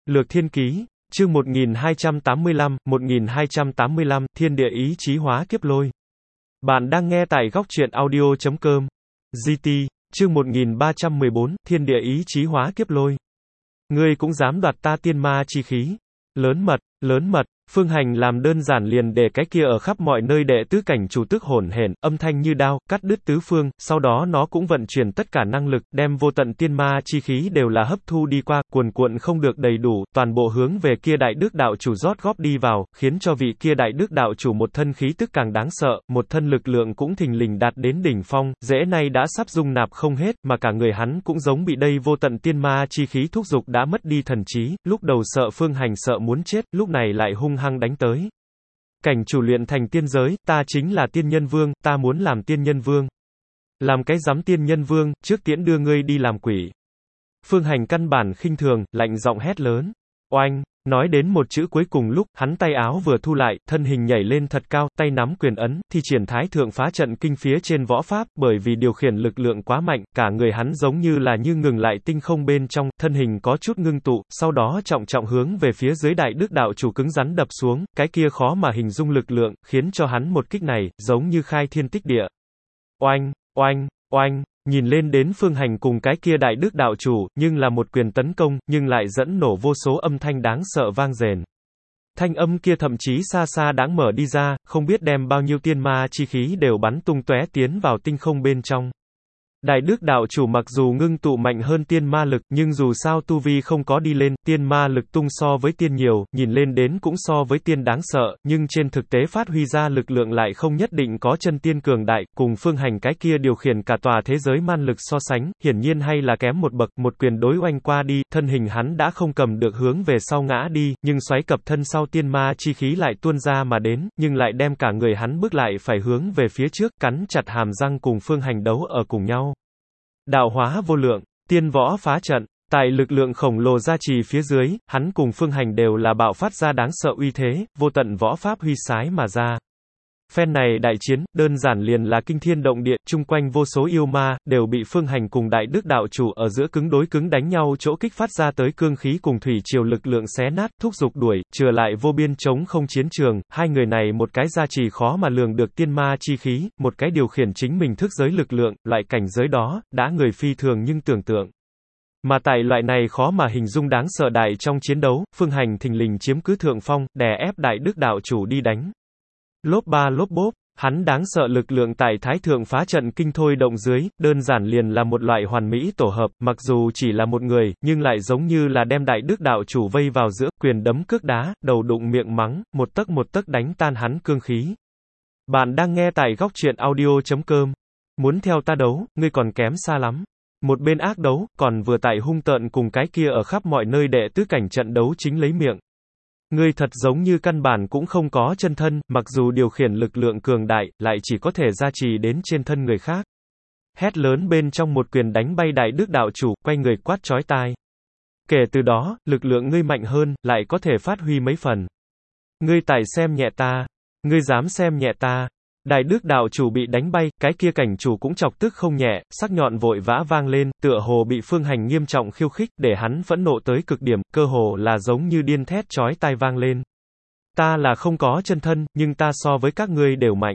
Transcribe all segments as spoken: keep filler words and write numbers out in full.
Lược Thiên Ký, chương một nghìn hai trăm tám mươi lăm, một nghìn hai trăm tám mươi lăm, Thiên địa ý chí hóa kiếp lôi. Bạn đang nghe tại góc truyện audio chấm com. giê tê, chương một nghìn ba trăm mười bốn, Thiên địa ý chí hóa kiếp lôi. Ngươi cũng dám đoạt ta tiên ma chi khí. Lớn mật, lớn mật. Phương Hành làm đơn giản liền để cái kia ở khắp mọi nơi đệ tứ cảnh chủ tức hổn hển, âm thanh như đao, cắt đứt tứ phương, sau đó nó cũng vận chuyển tất cả năng lực, đem vô tận tiên ma chi khí đều là hấp thu đi qua, cuồn cuộn không được đầy đủ, toàn bộ hướng về kia đại đức đạo chủ rót góp đi vào, khiến cho vị kia đại đức đạo chủ một thân khí tức càng đáng sợ, một thân lực lượng cũng thình lình đạt đến đỉnh phong, dễ nay đã sắp dung nạp không hết, mà cả người hắn cũng giống bị đây vô tận tiên ma chi khí thúc dục đã mất đi thần trí, lúc đầu sợ Phương Hành sợ muốn chết, lúc này lại hung hăng đánh tới. Cảnh chủ luyện thành tiên giới, ta chính là tiên nhân vương, ta muốn làm tiên nhân vương. Làm cái giám tiên nhân vương, trước tiễn đưa ngươi đi làm quỷ. Phương Hành căn bản khinh thường, lạnh giọng hét lớn. Oanh! Nói đến một chữ cuối cùng lúc, hắn tay áo vừa thu lại, thân hình nhảy lên thật cao, tay nắm quyền ấn, thi triển thái thượng phá trận kinh phía trên võ pháp, bởi vì điều khiển lực lượng quá mạnh, cả người hắn giống như là như ngừng lại tinh không bên trong, thân hình có chút ngưng tụ, sau đó trọng trọng hướng về phía dưới đại đức đạo chủ cứng rắn đập xuống, cái kia khó mà hình dung lực lượng, khiến cho hắn một kích này, giống như khai thiên tích địa. Oanh! Oanh! Oanh! Nhìn lên đến Phương Hành cùng cái kia đại đức đạo chủ, nhưng là một quyền tấn công, nhưng lại dẫn nổ vô số âm thanh đáng sợ vang rền. Thanh âm kia thậm chí xa xa đáng mở đi ra, không biết đem bao nhiêu tiên ma chi khí đều bắn tung tóe tiến vào tinh không bên trong. Đại đức đạo chủ mặc dù ngưng tụ mạnh hơn tiên ma lực, nhưng dù sao tu vi không có đi lên, tiên ma lực tung so với tiên nhiều, nhìn lên đến cũng so với tiên đáng sợ, nhưng trên thực tế phát huy ra lực lượng lại không nhất định có chân tiên cường đại, cùng Phương Hành cái kia điều khiển cả tòa thế giới man lực so sánh, hiển nhiên hay là kém một bậc, một quyền đối oanh qua đi, thân hình hắn đã không cầm được hướng về sau ngã đi, nhưng xoáy cập thân sau tiên ma chi khí lại tuôn ra mà đến, nhưng lại đem cả người hắn bước lại phải hướng về phía trước, cắn chặt hàm răng cùng Phương Hành đấu ở cùng nhau. Đạo hóa vô lượng, tiên võ phá trận, tại lực lượng khổng lồ gia trì phía dưới, hắn cùng Phương Hành đều là bạo phát ra đáng sợ uy thế, vô tận võ pháp huy sái mà ra. Phen này đại chiến, đơn giản liền là kinh thiên động địa, chung quanh vô số yêu ma, đều bị Phương Hành cùng đại đức đạo chủ ở giữa cứng đối cứng đánh nhau chỗ kích phát ra tới cương khí cùng thủy triều lực lượng xé nát, thúc giục đuổi, trừ lại vô biên chống không chiến trường, hai người này một cái gia trì khó mà lường được tiên ma chi khí, một cái điều khiển chính mình thức giới lực lượng, loại cảnh giới đó, đã người phi thường nhưng tưởng tượng. Mà tại loại này khó mà hình dung đáng sợ đại trong chiến đấu, Phương Hành thình lình chiếm cứ thượng phong, đè ép đại đức đạo chủ đi đánh. Lốp ba lốp bốp, hắn đáng sợ lực lượng tại thái thượng phá trận kinh thôi động dưới, đơn giản liền là một loại hoàn mỹ tổ hợp, mặc dù chỉ là một người, nhưng lại giống như là đem đại đức đạo chủ vây vào giữa, quyền đấm cước đá, đầu đụng miệng mắng, một tấc một tấc đánh tan hắn cương khí. Bạn đang nghe tại góc truyện audio chấm com. Muốn theo ta đấu, ngươi còn kém xa lắm. Một bên ác đấu, còn vừa tại hung tợn cùng cái kia ở khắp mọi nơi đệ tứ cảnh trận đấu chính lấy miệng. Ngươi thật giống như căn bản cũng không có chân thân, mặc dù điều khiển lực lượng cường đại, lại chỉ có thể gia trì đến trên thân người khác. Hét lớn bên trong một quyền đánh bay đại đức đạo chủ, quay người quát chói tai. Kể từ đó, lực lượng ngươi mạnh hơn, lại có thể phát huy mấy phần. Ngươi tài xem nhẹ ta. Ngươi dám xem nhẹ ta. Đại đức đạo chủ bị đánh bay, cái kia cảnh chủ cũng chọc tức không nhẹ, sắc nhọn vội vã vang lên, tựa hồ bị Phương Hành nghiêm trọng khiêu khích, để hắn phẫn nộ tới cực điểm, cơ hồ là giống như điên thét chói tai vang lên. Ta là không có chân thân, nhưng ta so với các ngươi đều mạnh.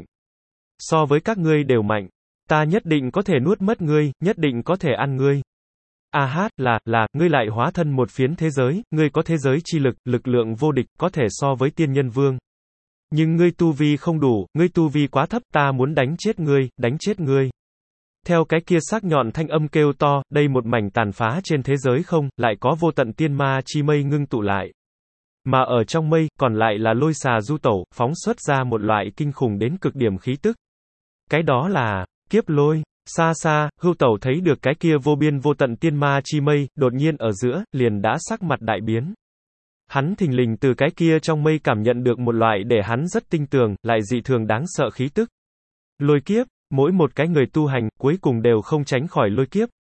So với các ngươi đều mạnh. Ta nhất định có thể nuốt mất ngươi, nhất định có thể ăn ngươi. A hát, là, là, ngươi lại hóa thân một phiến thế giới, ngươi có thế giới chi lực, lực lượng vô địch, có thể so với tiên nhân vương. Nhưng ngươi tu vi không đủ, ngươi tu vi quá thấp, ta muốn đánh chết ngươi, đánh chết ngươi. Theo cái kia sắc nhọn thanh âm kêu to, đây một mảnh tàn phá trên thế giới không, lại có vô tận tiên ma chi mây ngưng tụ lại. Mà ở trong mây, còn lại là lôi xà du tẩu, phóng xuất ra một loại kinh khủng đến cực điểm khí tức. Cái đó là, kiếp lôi. Xa xa, hưu tẩu thấy được cái kia vô biên vô tận tiên ma chi mây, đột nhiên ở giữa, liền đã sắc mặt đại biến. Hắn thình lình từ cái kia trong mây cảm nhận được một loại để hắn rất tinh tường, lại dị thường đáng sợ khí tức. Lôi kiếp, mỗi một cái người tu hành, cuối cùng đều không tránh khỏi lôi kiếp.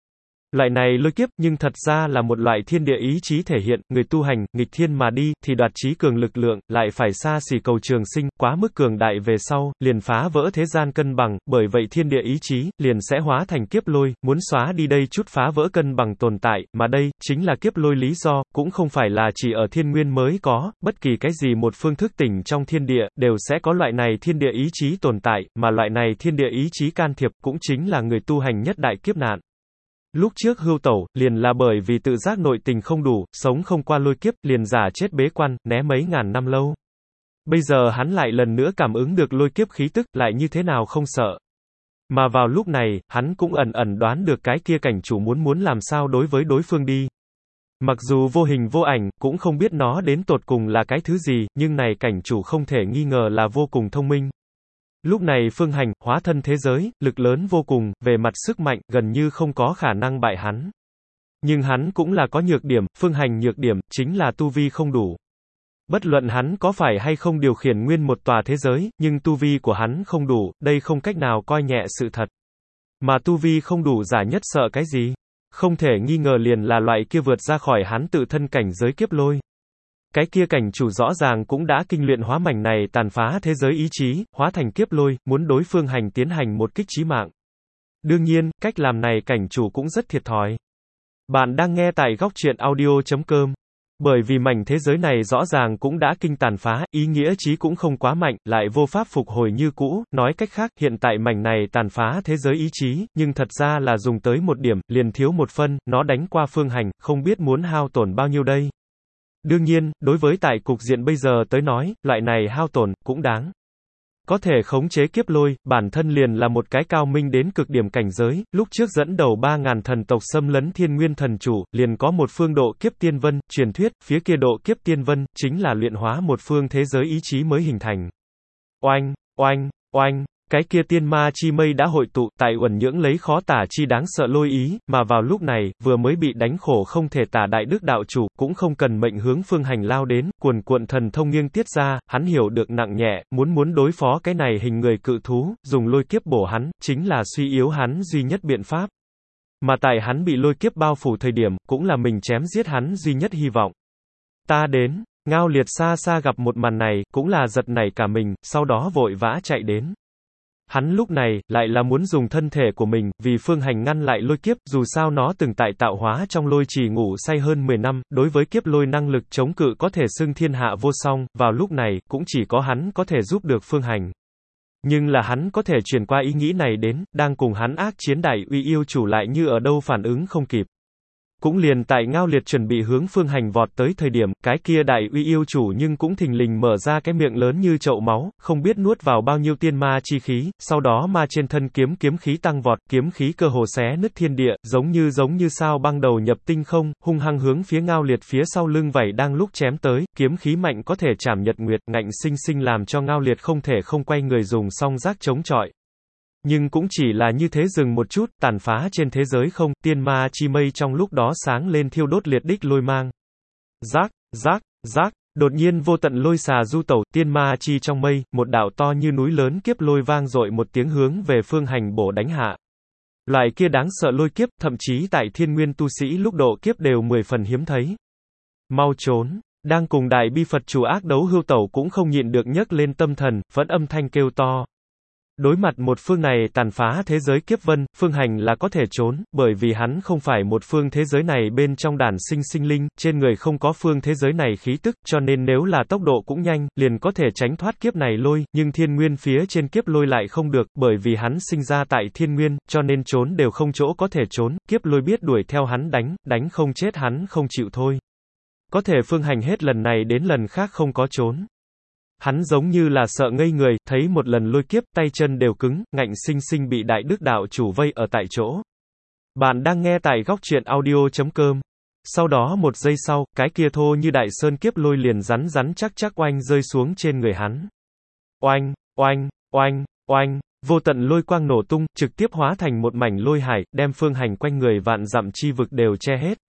Loại này lôi kiếp, nhưng thật ra là một loại thiên địa ý chí thể hiện, người tu hành, nghịch thiên mà đi, thì đoạt chí cường lực lượng, lại phải xa xỉ cầu trường sinh, quá mức cường đại về sau, liền phá vỡ thế gian cân bằng, bởi vậy thiên địa ý chí, liền sẽ hóa thành kiếp lôi, muốn xóa đi đây chút phá vỡ cân bằng tồn tại, mà đây, chính là kiếp lôi lý do, cũng không phải là chỉ ở thiên nguyên mới có, bất kỳ cái gì một phương thức tỉnh trong thiên địa, đều sẽ có loại này thiên địa ý chí tồn tại, mà loại này thiên địa ý chí can thiệp, cũng chính là người tu hành nhất đại kiếp nạn. Lúc trước hưu tẩu, liền là bởi vì tự giác nội tình không đủ, sống không qua lôi kiếp, liền giả chết bế quan, né mấy ngàn năm lâu. Bây giờ hắn lại lần nữa cảm ứng được lôi kiếp khí tức, lại như thế nào không sợ. Mà vào lúc này, hắn cũng ẩn ẩn đoán được cái kia cảnh chủ muốn muốn làm sao đối với đối phương đi. Mặc dù vô hình vô ảnh, cũng không biết nó đến tột cùng là cái thứ gì, nhưng này cảnh chủ không thể nghi ngờ là vô cùng thông minh. Lúc này Phương Hành, hóa thân thế giới, lực lớn vô cùng, về mặt sức mạnh, gần như không có khả năng bại hắn. Nhưng hắn cũng là có nhược điểm, Phương Hành nhược điểm, chính là tu vi không đủ. Bất luận hắn có phải hay không điều khiển nguyên một tòa thế giới, nhưng tu vi của hắn không đủ, đây không cách nào coi nhẹ sự thật. Mà tu vi không đủ giả nhất sợ cái gì? Không thể nghi ngờ liền là loại kia vượt ra khỏi hắn tự thân cảnh giới kiếp lôi. Cái kia cảnh chủ rõ ràng cũng đã kinh luyện hóa mảnh này tàn phá thế giới ý chí, hóa thành kiếp lôi, muốn đối Phương Hành tiến hành một kích chí mạng. Đương nhiên, cách làm này cảnh chủ cũng rất thiệt thòi. Bạn đang nghe tại góc truyện audio chấm com. Bởi vì mảnh thế giới này rõ ràng cũng đã kinh tàn phá, ý nghĩa chí cũng không quá mạnh, lại vô pháp phục hồi như cũ, nói cách khác, hiện tại mảnh này tàn phá thế giới ý chí, nhưng thật ra là dùng tới một điểm, liền thiếu một phân, nó đánh qua Phương Hành, không biết muốn hao tổn bao nhiêu đây. Đương nhiên, đối với tại cục diện bây giờ tới nói, loại này hao tổn, cũng đáng. Có thể khống chế kiếp lôi, bản thân liền là một cái cao minh đến cực điểm cảnh giới, lúc trước dẫn đầu ba ngàn thần tộc xâm lấn thiên nguyên thần chủ, liền có một phương độ kiếp tiên vân, truyền thuyết, phía kia độ kiếp tiên vân, chính là luyện hóa một phương thế giới ý chí mới hình thành. Oanh, oanh, oanh. Cái kia tiên ma chi mây đã hội tụ, tại uẩn nhưỡng lấy khó tả chi đáng sợ lôi ý, mà vào lúc này, vừa mới bị đánh khổ không thể tả đại đức đạo chủ, cũng không cần mệnh hướng Phương Hành lao đến, cuồn cuộn thần thông nghiêng tiết ra, hắn hiểu được nặng nhẹ, muốn muốn đối phó cái này hình người cự thú, dùng lôi kiếp bổ hắn, chính là suy yếu hắn duy nhất biện pháp. Mà tại hắn bị lôi kiếp bao phủ thời điểm, cũng là mình chém giết hắn duy nhất hy vọng. Ta đến, Ngao Liệt xa xa gặp một màn này, cũng là giật nảy cả mình, sau đó vội vã chạy đến. Hắn lúc này, lại là muốn dùng thân thể của mình, vì Phương Hành ngăn lại lôi kiếp, dù sao nó từng tại tạo hóa trong lôi trì ngủ say hơn mười năm, đối với kiếp lôi năng lực chống cự có thể xưng thiên hạ vô song, vào lúc này, cũng chỉ có hắn có thể giúp được Phương Hành. Nhưng là hắn có thể truyền qua ý nghĩ này đến, đang cùng hắn ác chiến đại uy yêu chủ lại như ở đâu phản ứng không kịp. Cũng liền tại Ngao Liệt chuẩn bị hướng Phương Hành vọt tới thời điểm, cái kia đại uy yêu chủ nhưng cũng thình lình mở ra cái miệng lớn như chậu máu, không biết nuốt vào bao nhiêu tiên ma chi khí, sau đó ma trên thân kiếm kiếm khí tăng vọt, kiếm khí cơ hồ xé nứt thiên địa, giống như giống như sao băng đầu nhập tinh không, hung hăng hướng phía Ngao Liệt phía sau lưng vảy đang lúc chém tới, kiếm khí mạnh có thể chảm nhật nguyệt, ngạnh sinh sinh làm cho Ngao Liệt không thể không quay người dùng song giác chống chọi. Nhưng cũng chỉ là như thế dừng một chút, tàn phá trên thế giới không, tiên ma chi mây trong lúc đó sáng lên thiêu đốt liệt đích lôi mang. Rác, rác, rác, đột nhiên vô tận lôi xà du tẩu, tiên ma chi trong mây, một đạo to như núi lớn kiếp lôi vang dội một tiếng hướng về Phương Hành bổ đánh hạ. Loại kia đáng sợ lôi kiếp, thậm chí tại thiên nguyên tu sĩ lúc độ kiếp đều mười phần hiếm thấy. Mau trốn, đang cùng đại bi Phật chủ ác đấu hưu tẩu cũng không nhịn được nhấc lên tâm thần, vẫn âm thanh kêu to. Đối mặt một phương này tàn phá thế giới kiếp vân, Phương Hành là có thể trốn, bởi vì hắn không phải một phương thế giới này bên trong đàn sinh sinh linh, trên người không có phương thế giới này khí tức, cho nên nếu là tốc độ cũng nhanh, liền có thể tránh thoát kiếp này lôi, nhưng thiên nguyên phía trên kiếp lôi lại không được, bởi vì hắn sinh ra tại thiên nguyên, cho nên trốn đều không chỗ có thể trốn, kiếp lôi biết đuổi theo hắn đánh, đánh không chết hắn không chịu thôi. Có thể Phương Hành hết lần này đến lần khác không có trốn. Hắn giống như là sợ ngây người, thấy một lần lôi kiếp, tay chân đều cứng, ngạnh sinh sinh bị đại đức đạo chủ vây ở tại chỗ. Bạn đang nghe tại góc truyện audio chấm com. Sau đó một giây sau, cái kia thô như đại sơn kiếp lôi liền rắn rắn chắc chắc oanh rơi xuống trên người hắn. Oanh, oanh, oanh, oanh, vô tận lôi quang nổ tung, trực tiếp hóa thành một mảnh lôi hải, đem Phương Hành quanh người vạn dặm chi vực đều che hết.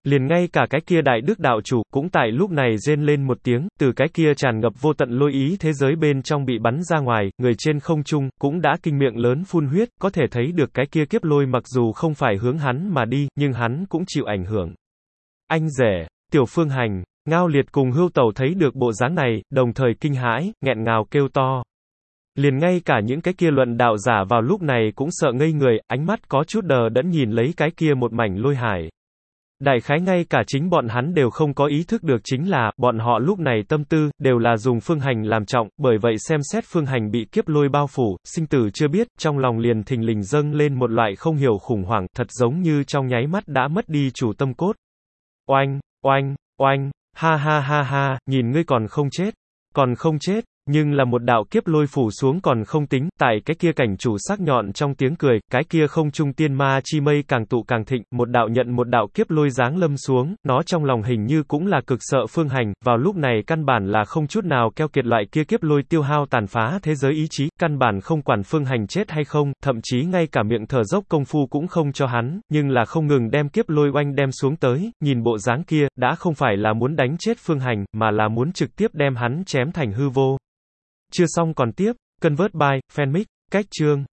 Liền ngay cả cái kia đại đức đạo chủ, cũng tại lúc này rên lên một tiếng, từ cái kia tràn ngập vô tận lôi ý thế giới bên trong bị bắn ra ngoài, người trên không trung, cũng đã kinh miệng lớn phun huyết, có thể thấy được cái kia kiếp lôi mặc dù không phải hướng hắn mà đi, nhưng hắn cũng chịu ảnh hưởng. Anh rể, Tiểu Phương Hành, Ngao Liệt cùng Hưu Tẩu thấy được bộ dáng này, đồng thời kinh hãi, nghẹn ngào kêu to. Liền ngay cả những cái kia luận đạo giả vào lúc này cũng sợ ngây người, ánh mắt có chút đờ đẫn nhìn lấy cái kia một mảnh lôi hải. Đại khái ngay cả chính bọn hắn đều không có ý thức được chính là, bọn họ lúc này tâm tư, đều là dùng Phương Hành làm trọng, bởi vậy xem xét Phương Hành bị kiếp lôi bao phủ, sinh tử chưa biết, trong lòng liền thình lình dâng lên một loại không hiểu khủng hoảng, thật giống như trong nháy mắt đã mất đi chủ tâm cốt. Oanh, oanh, oanh, ha ha ha ha, nhìn ngươi còn không chết, còn không chết. Nhưng là một đạo kiếp lôi phủ xuống còn không tính, tại cái kia cảnh chủ sắc nhọn trong tiếng cười, cái kia không trung tiên ma chi mây càng tụ càng thịnh, một đạo nhận một đạo kiếp lôi giáng lâm xuống, nó trong lòng hình như cũng là cực sợ Phương Hành, vào lúc này căn bản là không chút nào keo kiệt loại kia kiếp lôi tiêu hao tàn phá thế giới ý chí, căn bản không quản Phương Hành chết hay không, thậm chí ngay cả miệng thở dốc công phu cũng không cho hắn, nhưng là không ngừng đem kiếp lôi oanh đem xuống tới, nhìn bộ dáng kia, đã không phải là muốn đánh chết Phương Hành, mà là muốn trực tiếp đem hắn chém thành hư vô. Chưa xong còn tiếp, Convert by, Fanmic, cách chương.